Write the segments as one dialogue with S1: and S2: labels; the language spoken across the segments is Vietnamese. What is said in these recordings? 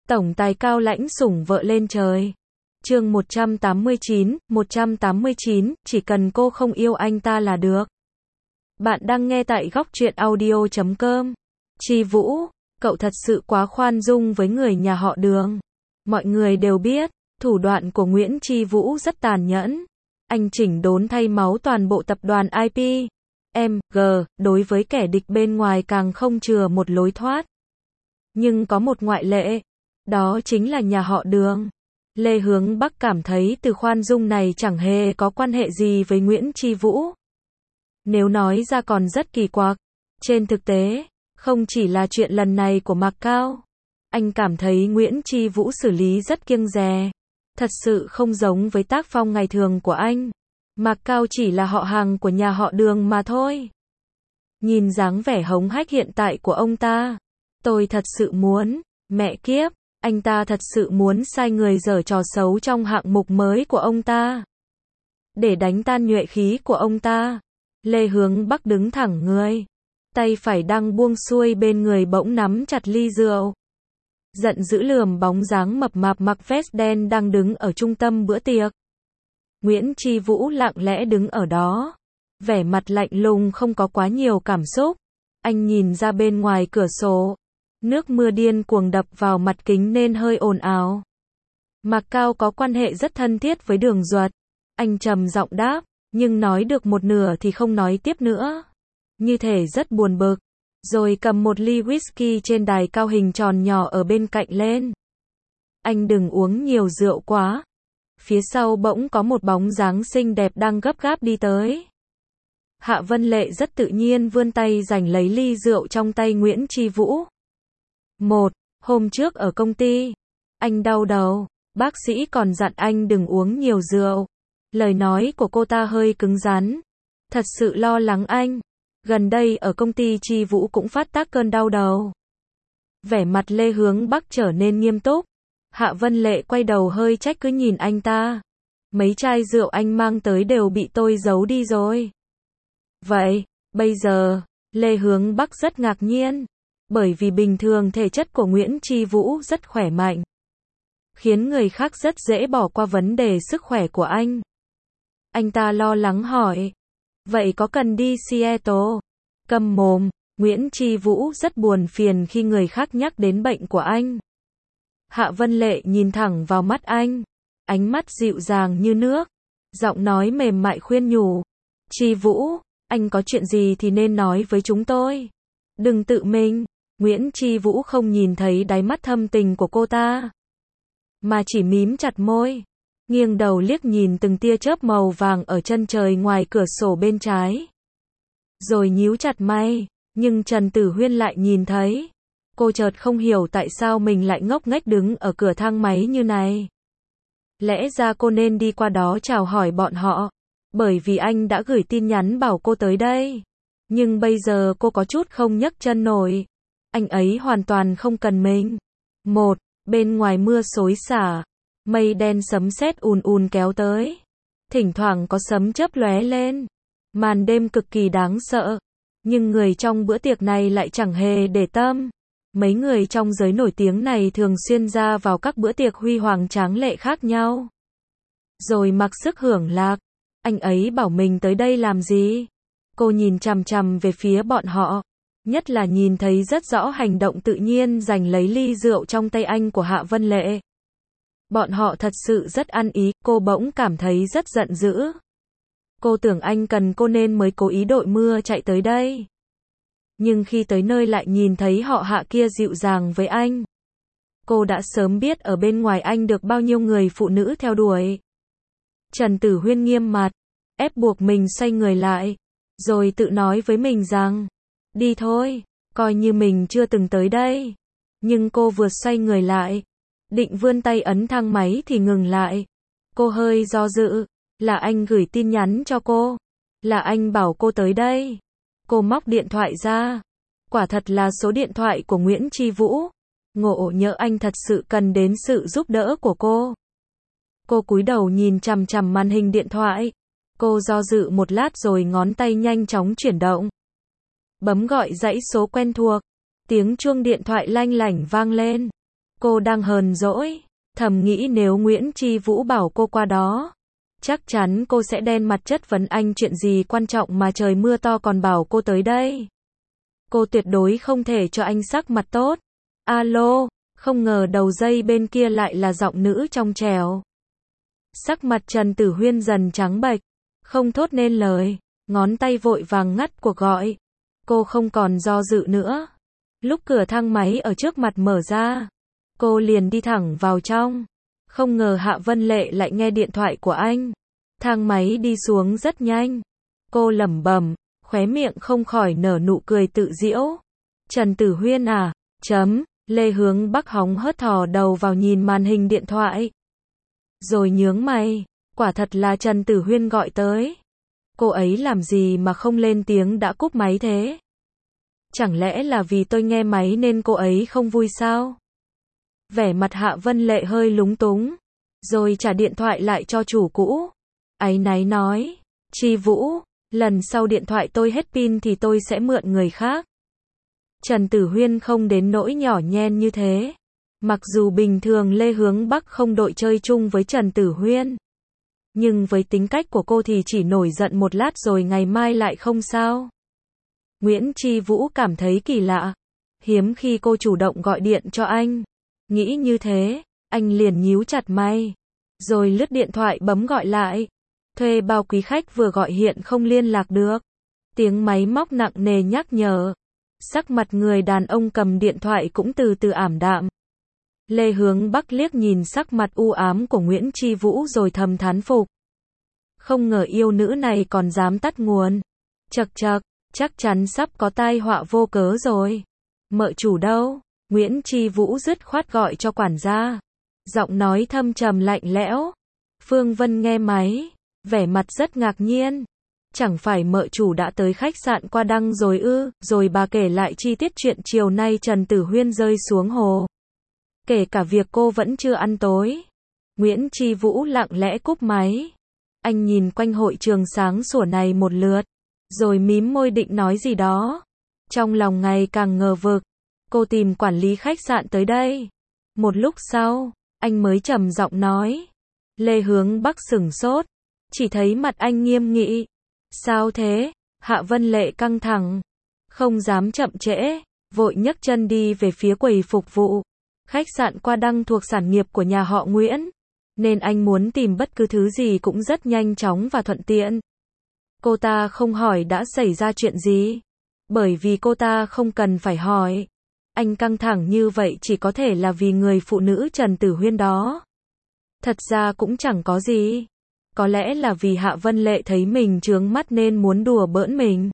S1: Tổng tài cao lãnh sủng vợ lên trời. Chương 189, chỉ cần cô không yêu anh ta là được. Bạn đang nghe tại góc truyện audio.com. Chi Vũ, cậu thật sự quá khoan dung với người nhà họ Đường. Mọi người đều biết, thủ đoạn của Nguyễn Chi Vũ rất tàn nhẫn. Anh chỉnh đốn thay máu toàn bộ tập đoàn IP, MG, đối với kẻ địch bên ngoài càng không chừa một lối thoát. Nhưng có một ngoại lệ, đó chính là nhà họ Đường. Lê Hướng Bắc cảm thấy từ khoan dung này chẳng hề có quan hệ gì với Nguyễn Chi Vũ. Nếu nói ra còn rất kỳ quặc. Trên thực tế, không chỉ là chuyện lần này của Mạc Cao. Anh cảm thấy Nguyễn Chi Vũ xử lý rất kiêng dè. Thật sự không giống với tác phong ngày thường của anh. Mạc Cao chỉ là họ hàng của nhà họ Đường mà thôi. Nhìn dáng vẻ hống hách hiện tại của ông ta, tôi thật sự muốn, mẹ kiếp, anh ta thật sự muốn sai người giở trò xấu trong hạng mục mới của ông ta. Để đánh tan nhuệ khí của ông ta. Lê Hướng Bắc đứng thẳng người. Tay phải đang buông xuôi bên người bỗng nắm chặt ly rượu. Giận dữ lườm bóng dáng mập mạp mặc vest đen đang đứng ở trung tâm bữa tiệc. Nguyễn Chi Vũ lặng lẽ đứng ở đó. Vẻ mặt lạnh lùng không có quá nhiều cảm xúc. Anh nhìn ra bên ngoài cửa sổ. Nước mưa điên cuồng đập vào mặt kính nên hơi ồn ào. Mạc Cao có quan hệ rất thân thiết với Đường Duật. Anh trầm giọng đáp, nhưng nói được một nửa thì không nói tiếp nữa. Như thể rất buồn bực. Rồi cầm một ly whisky trên đài cao hình tròn nhỏ ở bên cạnh lên. Anh đừng uống nhiều rượu quá. Phía sau bỗng có một bóng dáng xinh đẹp đang gấp gáp đi tới. Hạ Vân Lệ rất tự nhiên vươn tay giành lấy ly rượu trong tay Nguyễn Chi Vũ. Hôm trước ở công ty, anh đau đầu, bác sĩ còn dặn anh đừng uống nhiều rượu. Lời nói của cô ta hơi cứng rắn. Thật sự lo lắng anh. Gần đây ở công ty Chi Vũ cũng phát tác cơn đau đầu. Vẻ mặt Lê Hướng Bắc trở nên nghiêm túc. Hạ Vân Lệ quay đầu hơi trách cứ nhìn anh ta. Mấy chai rượu anh mang tới đều bị tôi giấu đi rồi. Vậy, bây giờ, Lê Hướng Bắc rất ngạc nhiên. Bởi vì bình thường thể chất của Nguyễn Chi Vũ rất khỏe mạnh. Khiến người khác rất dễ bỏ qua vấn đề sức khỏe của anh. Anh ta lo lắng hỏi. Vậy có cần đi Seattle? Câm mồm, Nguyễn Chi Vũ rất buồn phiền khi người khác nhắc đến bệnh của anh. Hạ Vân Lệ nhìn thẳng vào mắt anh. Ánh mắt dịu dàng như nước. Giọng nói mềm mại khuyên nhủ. Chi Vũ, anh có chuyện gì thì nên nói với chúng tôi. Đừng tự mình. Nguyễn Chi Vũ không nhìn thấy đáy mắt thâm tình của cô ta. Mà chỉ mím chặt môi. Nghiêng đầu liếc nhìn từng tia chớp màu vàng ở chân trời ngoài cửa sổ bên trái. Rồi nhíu chặt mày. Nhưng Trần Tử Huyên lại nhìn thấy. Cô chợt không hiểu tại sao mình lại ngốc nghếch đứng ở cửa thang máy như này. Lẽ ra cô nên đi qua đó chào hỏi bọn họ. Bởi vì anh đã gửi tin nhắn bảo cô tới đây. Nhưng bây giờ cô có chút không nhấc chân nổi. Anh ấy hoàn toàn không cần mình. Bên ngoài mưa xối xả. Mây đen sấm sét ùn ùn kéo tới. Thỉnh thoảng có sấm chớp lóe lên. Màn đêm cực kỳ đáng sợ. Nhưng người trong bữa tiệc này lại chẳng hề để tâm. Mấy người trong giới nổi tiếng này thường xuyên ra vào các bữa tiệc huy hoàng tráng lệ khác nhau. Rồi mặc sức hưởng lạc. Anh ấy bảo mình tới đây làm gì? Cô nhìn chằm chằm về phía bọn họ. Nhất là nhìn thấy rất rõ hành động tự nhiên giành lấy ly rượu trong tay anh của Hạ Vân Lệ. Bọn họ thật sự rất ăn ý, cô bỗng cảm thấy rất giận dữ. Cô tưởng anh cần cô nên mới cố ý đội mưa chạy tới đây. Nhưng khi tới nơi lại nhìn thấy họ Hạ kia dịu dàng với anh. Cô đã sớm biết ở bên ngoài anh được bao nhiêu người phụ nữ theo đuổi. Trần Tử Huyên nghiêm mặt, ép buộc mình xoay người lại. Rồi tự nói với mình rằng, đi thôi, coi như mình chưa từng tới đây. Nhưng cô vừa xoay người lại. Định vươn tay ấn thang máy thì ngừng lại. Cô hơi do dự. Là anh gửi tin nhắn cho cô. Là anh bảo cô tới đây. Cô móc điện thoại ra. Quả thật là số điện thoại của Nguyễn Chi Vũ. Ngộ nhỡ anh thật sự cần đến sự giúp đỡ của cô. Cô cúi đầu nhìn chằm chằm màn hình điện thoại. Cô do dự một lát rồi ngón tay nhanh chóng chuyển động. Bấm gọi dãy số quen thuộc. Tiếng chuông điện thoại lanh lảnh vang lên. Cô đang hờn dỗi, thầm nghĩ nếu Nguyễn Chi Vũ bảo cô qua đó, chắc chắn cô sẽ đen mặt chất vấn anh chuyện gì quan trọng mà trời mưa to còn bảo cô tới đây. Cô tuyệt đối không thể cho anh sắc mặt tốt. Alo, không ngờ đầu dây bên kia lại là giọng nữ trong trẻo. Sắc mặt Trần Tử Huyên dần trắng bệch, không thốt nên lời, ngón tay vội vàng ngắt cuộc gọi. Cô không còn do dự nữa. Lúc cửa thang máy ở trước mặt mở ra, cô liền đi thẳng vào trong. Không ngờ Hạ Vân Lệ lại nghe điện thoại của anh. Thang máy đi xuống rất nhanh. Cô lẩm bẩm, khóe miệng không khỏi nở nụ cười tự giễu. Trần Tử Huyên à? Lê Hướng Bắc hóng hớt thò đầu vào nhìn màn hình điện thoại. Rồi nhướng mày, quả thật là Trần Tử Huyên gọi tới. Cô ấy làm gì mà không lên tiếng đã cúp máy thế? Chẳng lẽ là vì tôi nghe máy nên cô ấy không vui sao? Vẻ mặt Hạ Vân Lệ hơi lúng túng, rồi trả điện thoại lại cho chủ cũ. Áy náy nói, Chi Vũ, lần sau điện thoại tôi hết pin thì tôi sẽ mượn người khác. Trần Tử Huyên không đến nỗi nhỏ nhen như thế. Mặc dù bình thường Lê Hướng Bắc không đội chơi chung với Trần Tử Huyên, nhưng với tính cách của cô thì chỉ nổi giận một lát rồi ngày mai lại không sao. Nguyễn Chi Vũ cảm thấy kỳ lạ. Hiếm khi cô chủ động gọi điện cho anh. Nghĩ như thế, anh liền nhíu chặt mày. Rồi lướt điện thoại bấm gọi lại. Thuê bao quý khách vừa gọi hiện không liên lạc được. Tiếng máy móc nặng nề nhắc nhở. Sắc mặt người đàn ông cầm điện thoại cũng từ từ ảm đạm. Lê Hướng Bắc liếc nhìn sắc mặt u ám của Nguyễn Chi Vũ rồi thầm thán phục. Không ngờ yêu nữ này còn dám tắt nguồn. Chậc chậc, chắc chắn sắp có tai họa vô cớ rồi. Mợ chủ đâu? Nguyễn Chi Vũ dứt khoát gọi cho quản gia. Giọng nói thâm trầm lạnh lẽo. Phương Vân nghe máy, vẻ mặt rất ngạc nhiên. Chẳng phải mợ chủ đã tới khách sạn Qua Đăng rồi ư? Rồi bà kể lại chi tiết chuyện chiều nay Trần Tử Huyên rơi xuống hồ. Kể cả việc cô vẫn chưa ăn tối. Nguyễn Chi Vũ lặng lẽ cúp máy. Anh nhìn quanh hội trường sáng sủa này một lượt, rồi mím môi định nói gì đó. Trong lòng ngày càng ngờ vực. Cô tìm quản lý khách sạn tới đây. Một lúc sau, anh mới trầm giọng nói. Lê Hướng Bắc sửng sốt, chỉ thấy mặt anh nghiêm nghị. Sao thế? Hạ Vân Lệ căng thẳng, không dám chậm trễ, vội nhấc chân đi về phía quầy phục vụ. Khách sạn Qua Đăng thuộc sản nghiệp của nhà họ Nguyễn, nên anh muốn tìm bất cứ thứ gì cũng rất nhanh chóng và thuận tiện. Cô ta không hỏi đã xảy ra chuyện gì, bởi vì cô ta không cần phải hỏi. Anh căng thẳng như vậy chỉ có thể là vì người phụ nữ Trần Tử Huyên đó. Thật ra cũng chẳng có gì. Có lẽ là vì Hạ Vân Lệ thấy mình chướng mắt nên muốn đùa bỡn mình.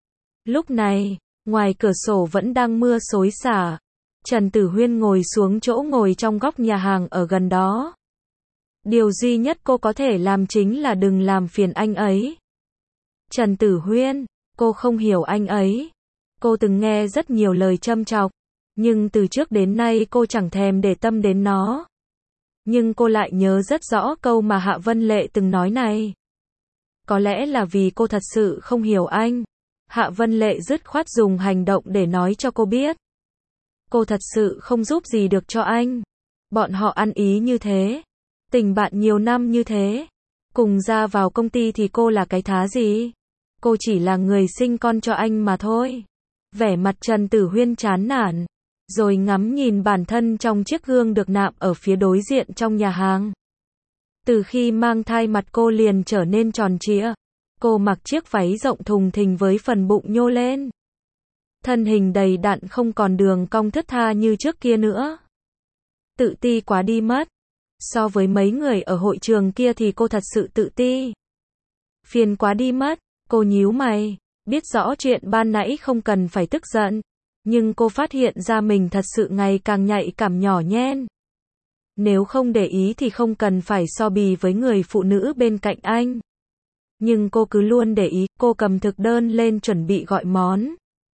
S1: Lúc này, ngoài cửa sổ vẫn đang mưa xối xả. Trần Tử Huyên ngồi xuống chỗ ngồi trong góc nhà hàng ở gần đó. Điều duy nhất cô có thể làm chính là đừng làm phiền anh ấy. Trần Tử Huyên, cô không hiểu anh ấy. Cô từng nghe rất nhiều lời châm chọc, nhưng từ trước đến nay cô chẳng thèm để tâm đến nó. Nhưng cô lại nhớ rất rõ câu mà Hạ Vân Lệ từng nói này. Có lẽ là vì cô thật sự không hiểu anh. Hạ Vân Lệ dứt khoát dùng hành động để nói cho cô biết. Cô thật sự không giúp gì được cho anh. Bọn họ ăn ý như thế, tình bạn nhiều năm như thế, cùng ra vào công ty thì cô là cái thá gì? Cô chỉ là người sinh con cho anh mà thôi. Vẻ mặt Trần Tử Huyên chán nản, rồi ngắm nhìn bản thân trong chiếc gương được nạm ở phía đối diện trong nhà hàng. Từ khi mang thai mặt cô liền trở nên tròn trịa. Cô mặc chiếc váy rộng thùng thình với phần bụng nhô lên. Thân hình đầy đặn không còn đường cong thướt tha như trước kia nữa. Tự ti quá đi mất. So với mấy người ở hội trường kia thì cô thật sự tự ti. Phiền quá đi mất. Cô nhíu mày, biết rõ chuyện ban nãy không cần phải tức giận, nhưng cô phát hiện ra mình thật sự ngày càng nhạy cảm nhỏ nhen. Nếu không để ý thì không cần phải so bì với người phụ nữ bên cạnh anh. Nhưng cô cứ luôn để ý. Cô cầm thực đơn lên chuẩn bị gọi món,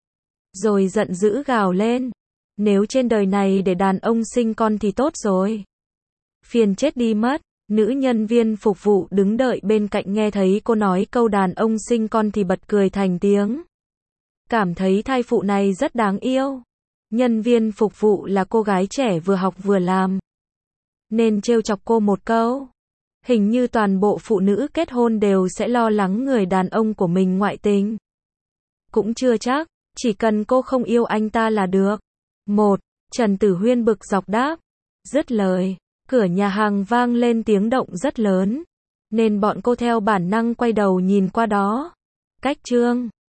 S1: rồi giận dữ gào lên. Nếu trên đời này để đàn ông sinh con thì tốt rồi. Phiền chết đi mất. Nữ nhân viên phục vụ đứng đợi bên cạnh nghe thấy cô nói câu đàn ông sinh con thì bật cười thành tiếng. Cảm thấy thai phụ này rất đáng yêu. Nhân viên phục vụ là cô gái trẻ vừa học vừa làm, nên trêu chọc cô một câu. Hình như toàn bộ phụ nữ kết hôn đều sẽ lo lắng người đàn ông của mình ngoại tình. Cũng chưa chắc, chỉ cần cô không yêu anh ta là được. Trần Tử Huyên bực dọc đáp. Dứt lời, cửa nhà hàng vang lên tiếng động rất lớn, nên bọn cô theo bản năng quay đầu nhìn qua đó. Cách chương